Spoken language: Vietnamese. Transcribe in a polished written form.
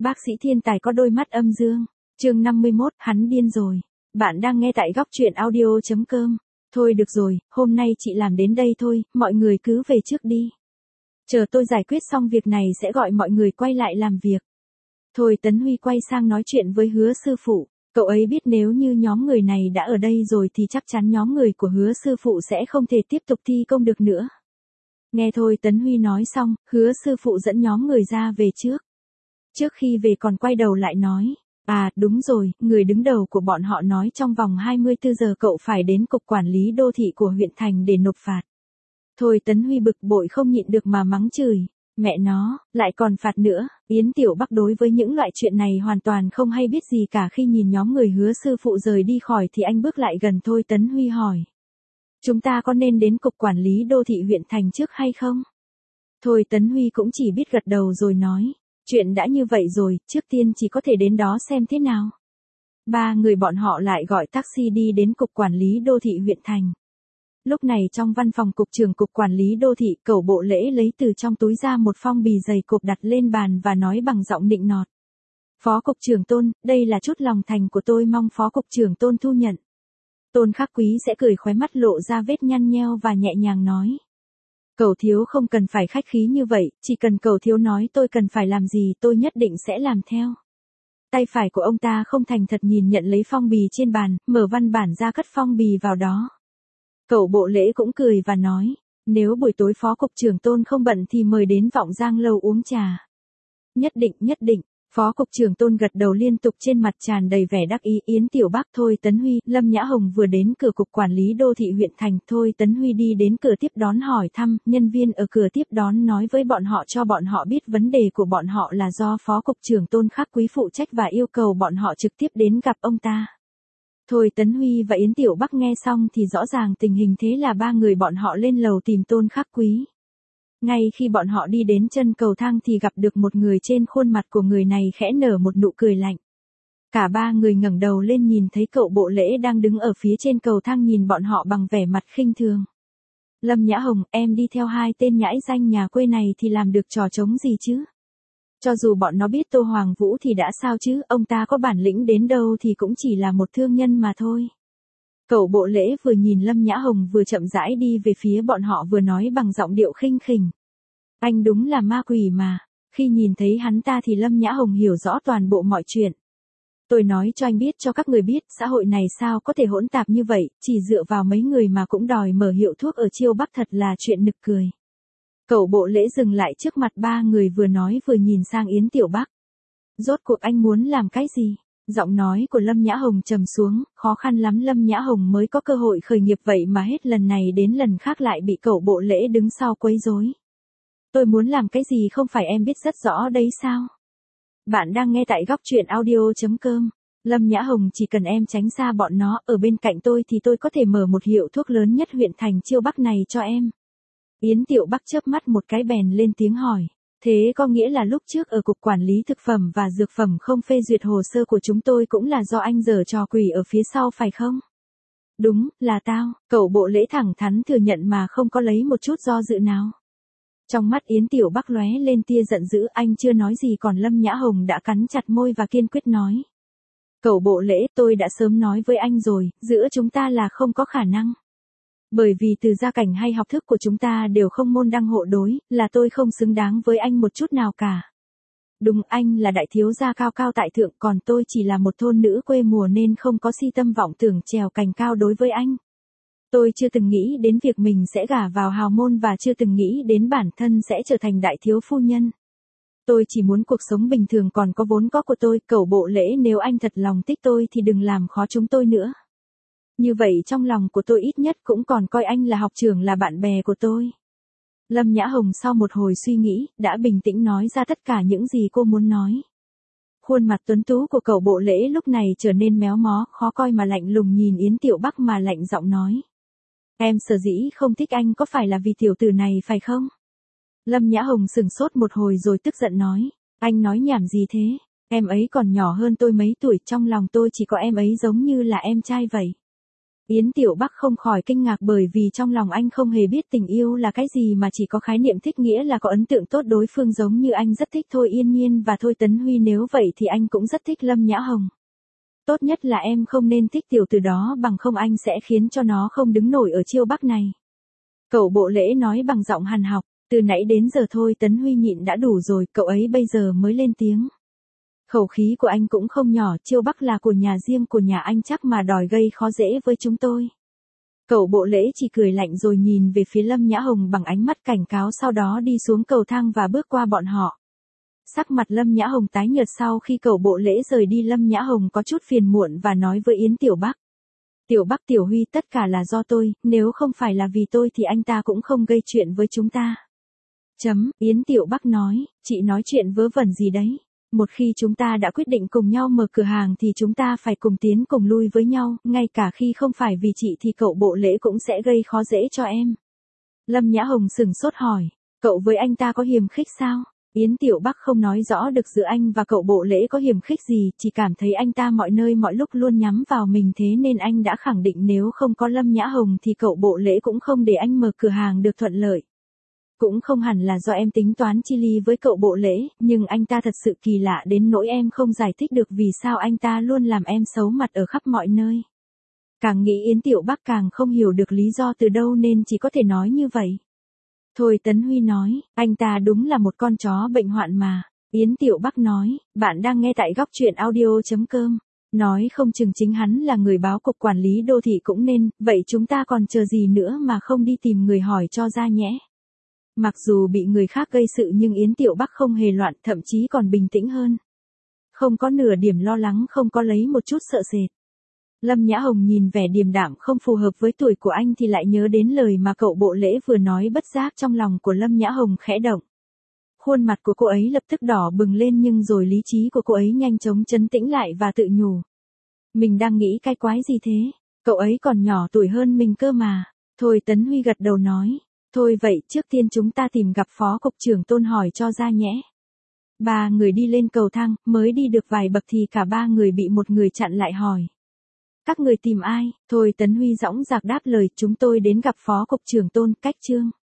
Bác sĩ thiên tài có đôi mắt âm dương. Chương 51, hắn điên rồi. Bạn đang nghe tại góc truyện audio.com. Thôi được rồi, hôm nay chị làm đến đây thôi, mọi người cứ về trước đi. Chờ tôi giải quyết xong việc này sẽ gọi mọi người quay lại làm việc. Thôi Tấn Huy quay sang nói chuyện với Hứa sư phụ. Cậu ấy biết nếu như nhóm người này đã ở đây rồi thì chắc chắn nhóm người của Hứa sư phụ sẽ không thể tiếp tục thi công được nữa. Nghe thôi Tấn Huy nói xong, Hứa sư phụ dẫn nhóm người ra về trước. Trước khi về còn quay đầu lại nói, đúng rồi, người đứng đầu của bọn họ nói trong vòng 24 giờ cậu phải đến cục quản lý đô thị của huyện thành để nộp phạt. Thôi Tấn Huy bực bội không nhịn được mà mắng chửi, mẹ nó, lại còn phạt nữa. Yến Tiểu Bắc đối với những loại chuyện này hoàn toàn không hay biết gì cả. Khi nhìn nhóm người Hứa sư phụ rời đi khỏi thì anh bước lại gần Thôi Tấn Huy hỏi, chúng ta có nên đến cục quản lý đô thị huyện thành trước hay không? Thôi Tấn Huy cũng chỉ biết gật đầu rồi nói, chuyện đã như vậy rồi, trước tiên chỉ có thể đến đó xem thế nào. Ba người bọn họ lại gọi taxi đi đến cục quản lý đô thị huyện thành. Lúc này trong văn phòng cục trưởng cục quản lý đô thị, Cẩu Bộ Lễ lấy từ trong túi ra một phong bì dày cộp đặt lên bàn và nói bằng giọng nịnh nọt. Phó cục trưởng Tôn, đây là chút lòng thành của tôi, mong phó cục trưởng Tôn thu nhận. Tôn Khắc Quý sẽ cười khóe mắt lộ ra vết nhăn nheo và nhẹ nhàng nói. Cẩu thiếu không cần phải khách khí như vậy, chỉ cần cẩu thiếu nói tôi cần phải làm gì tôi nhất định sẽ làm theo. Tay phải của ông ta không thành thật nhìn nhận lấy phong bì trên bàn, mở văn bản ra cất phong bì vào đó. Cẩu Bộ Lễ cũng cười và nói, nếu buổi tối phó cục trưởng Tôn không bận thì mời đến Vọng Giang lâu uống trà. Nhất định. Phó cục trưởng Tôn gật đầu liên tục, trên mặt tràn đầy vẻ đắc ý. Yến Tiểu Bắc, Thôi Tấn Huy, Lâm Nhã Hồng vừa đến cửa cục quản lý đô thị huyện thành. Thôi Tấn Huy đi đến cửa tiếp đón hỏi thăm, nhân viên ở cửa tiếp đón nói với bọn họ cho bọn họ biết vấn đề của bọn họ là do phó cục trưởng Tôn Khắc Quý phụ trách và yêu cầu bọn họ trực tiếp đến gặp ông ta. Thôi Tấn Huy và Yến Tiểu Bắc nghe xong thì rõ ràng tình hình, thế là ba người bọn họ lên lầu tìm Tôn Khắc Quý. Ngay khi bọn họ đi đến chân cầu thang thì gặp được một người, trên khuôn mặt của người này khẽ nở một nụ cười lạnh. Cả ba người ngẩng đầu lên nhìn thấy Cẩu Bộ Lễ đang đứng ở phía trên cầu thang nhìn bọn họ bằng vẻ mặt khinh thường. Lâm Nhã Hồng, em đi theo hai tên nhãi danh nhà quê này thì làm được trò trống gì chứ? Cho dù bọn nó biết Tô Hoàng Vũ thì đã sao chứ, ông ta có bản lĩnh đến đâu thì cũng chỉ là một thương nhân mà thôi. Cẩu Bộ Lễ vừa nhìn Lâm Nhã Hồng vừa chậm rãi đi về phía bọn họ vừa nói bằng giọng điệu khinh khỉnh. Anh đúng là ma quỷ mà. Khi nhìn thấy hắn ta thì Lâm Nhã Hồng hiểu rõ toàn bộ mọi chuyện. Tôi nói cho anh biết, cho các người biết, xã hội này sao có thể hỗn tạp như vậy, chỉ dựa vào mấy người mà cũng đòi mở hiệu thuốc ở Chiêu Bắc, thật là chuyện nực cười. Cẩu Bộ Lễ dừng lại trước mặt ba người vừa nói vừa nhìn sang Yến Tiểu Bắc. Rốt cuộc anh muốn làm cái gì? Giọng nói của Lâm Nhã Hồng trầm xuống, khó khăn lắm Lâm Nhã Hồng mới có cơ hội khởi nghiệp, vậy mà hết lần này đến lần khác lại bị Cẩu Bộ Lễ đứng sau quấy rối. Tôi muốn làm cái gì không phải em biết rất rõ đấy sao? Bạn đang nghe tại góc truyện audio.com. Lâm Nhã Hồng, chỉ cần em tránh xa bọn nó ở bên cạnh tôi thì tôi có thể mở một hiệu thuốc lớn nhất huyện thành Chiêu Bắc này cho em. Yến Tiểu Bắc chớp mắt một cái bèn lên tiếng hỏi. Thế có nghĩa là lúc trước ở cục quản lý thực phẩm và dược phẩm không phê duyệt hồ sơ của chúng tôi cũng là do anh giở trò quỷ ở phía sau phải không? Đúng, là tao. Cẩu Bộ Lễ thẳng thắn thừa nhận mà không có lấy một chút do dự nào. Trong mắt Yến Tiểu Bắc lóe lên tia giận dữ, anh chưa nói gì còn Lâm Nhã Hồng đã cắn chặt môi và kiên quyết nói. Cẩu Bộ Lễ, tôi đã sớm nói với anh rồi, giữa chúng ta là không có khả năng. Bởi vì từ gia cảnh hay học thức của chúng ta đều không môn đăng hộ đối, là tôi không xứng đáng với anh một chút nào cả. Đúng, anh là đại thiếu gia cao cao tại thượng, còn tôi chỉ là một thôn nữ quê mùa nên không có si tâm vọng tưởng trèo cành cao đối với anh. Tôi chưa từng nghĩ đến việc mình sẽ gả vào hào môn và chưa từng nghĩ đến bản thân sẽ trở thành đại thiếu phu nhân. Tôi chỉ muốn cuộc sống bình thường còn có vốn có của tôi. Cẩu Bộ Lễ, nếu anh thật lòng thích tôi thì đừng làm khó chúng tôi nữa. Như vậy trong lòng của tôi ít nhất cũng còn coi anh là học trưởng, là bạn bè của tôi. Lâm Nhã Hồng sau một hồi suy nghĩ, đã bình tĩnh nói ra tất cả những gì cô muốn nói. Khuôn mặt tuấn tú của Cẩu Bộ Lễ lúc này trở nên méo mó, khó coi mà lạnh lùng nhìn Yến Tiểu Bắc mà lạnh giọng nói. Em sở dĩ không thích anh có phải là vì tiểu tử này phải không? Lâm Nhã Hồng sững sốt một hồi rồi tức giận nói. Anh nói nhảm gì thế? Em ấy còn nhỏ hơn tôi mấy tuổi, trong lòng tôi chỉ có em ấy giống như là em trai vậy. Yến Tiểu Bắc không khỏi kinh ngạc bởi vì trong lòng anh không hề biết tình yêu là cái gì mà chỉ có khái niệm thích nghĩa là có ấn tượng tốt đối phương, giống như anh rất thích Thôi Yên Nhiên và Thôi Tấn Huy, nếu vậy thì anh cũng rất thích Lâm Nhã Hồng. Tốt nhất là em không nên thích tiểu tử đó, bằng không anh sẽ khiến cho nó không đứng nổi ở Chiêu Bắc này. Cậu Bộ Lễ nói bằng giọng hằn học, từ nãy đến giờ Thôi Tấn Huy nhịn đã đủ rồi, cậu ấy bây giờ mới lên tiếng. Khẩu khí của anh cũng không nhỏ, Chiêu Bắc là của nhà riêng của nhà anh, chắc mà đòi gây khó dễ với chúng tôi. Cậu Bộ Lễ chỉ cười lạnh rồi nhìn về phía Lâm Nhã Hồng bằng ánh mắt cảnh cáo, sau đó đi xuống cầu thang và bước qua bọn họ. Sắc mặt Lâm Nhã Hồng tái nhợt sau khi cậu Bộ Lễ rời đi. Lâm Nhã Hồng có chút phiền muộn và nói với Yến Tiểu Bắc. Tiểu Bắc, Tiểu Huy, tất cả là do tôi, nếu không phải là vì tôi thì anh ta cũng không gây chuyện với chúng ta. Yến Tiểu Bắc nói, chị nói chuyện vớ vẩn gì đấy? Một khi chúng ta đã quyết định cùng nhau mở cửa hàng thì chúng ta phải cùng tiến cùng lui với nhau, ngay cả khi không phải vì chị thì cậu Bộ Lễ cũng sẽ gây khó dễ cho em. Lâm Nhã Hồng sửng sốt hỏi, cậu với anh ta có hiềm khích sao? Yến Tiểu Bắc không nói rõ được giữa anh và cậu Bộ Lễ có hiềm khích gì, chỉ cảm thấy anh ta mọi nơi mọi lúc luôn nhắm vào mình, thế nên anh đã khẳng định nếu không có Lâm Nhã Hồng thì cậu Bộ Lễ cũng không để anh mở cửa hàng được thuận lợi. Cũng không hẳn là do em tính toán chi ly với cậu Bộ Lễ, nhưng anh ta thật sự kỳ lạ đến nỗi em không giải thích được vì sao anh ta luôn làm em xấu mặt ở khắp mọi nơi. Càng nghĩ Yến Tiểu Bắc càng không hiểu được lý do từ đâu nên chỉ có thể nói như vậy. Thôi Tấn Huy nói, anh ta đúng là một con chó bệnh hoạn mà. Yến Tiểu Bắc nói, bạn đang nghe tại góc truyện audio.com. Nói không chừng chính hắn là người báo cục quản lý đô thị cũng nên, vậy chúng ta còn chờ gì nữa mà không đi tìm người hỏi cho ra nhẽ. Mặc dù bị người khác gây sự nhưng Yến Tiểu Bắc không hề loạn, thậm chí còn bình tĩnh hơn. Không có nửa điểm lo lắng, không có lấy một chút sợ sệt. Lâm Nhã Hồng nhìn vẻ điềm đạm không phù hợp với tuổi của anh thì lại nhớ đến lời mà cậu Bộ Lễ vừa nói, bất giác trong lòng của Lâm Nhã Hồng khẽ động. Khuôn mặt của cô ấy lập tức đỏ bừng lên nhưng rồi lý trí của cô ấy nhanh chóng trấn tĩnh lại và tự nhủ. Mình đang nghĩ cái quái gì thế? Cậu ấy còn nhỏ tuổi hơn mình cơ mà. Thôi Tấn Huy gật đầu nói. Thôi vậy trước tiên chúng ta tìm gặp Phó Cục trưởng Tôn hỏi cho ra nhẽ. Ba người đi lên cầu thang, mới đi được vài bậc thì cả ba người bị một người chặn lại hỏi. Các người tìm ai? Thôi Tấn Huy dõng dạc đáp lời, chúng tôi đến gặp Phó Cục trưởng Tôn, Cách Trương.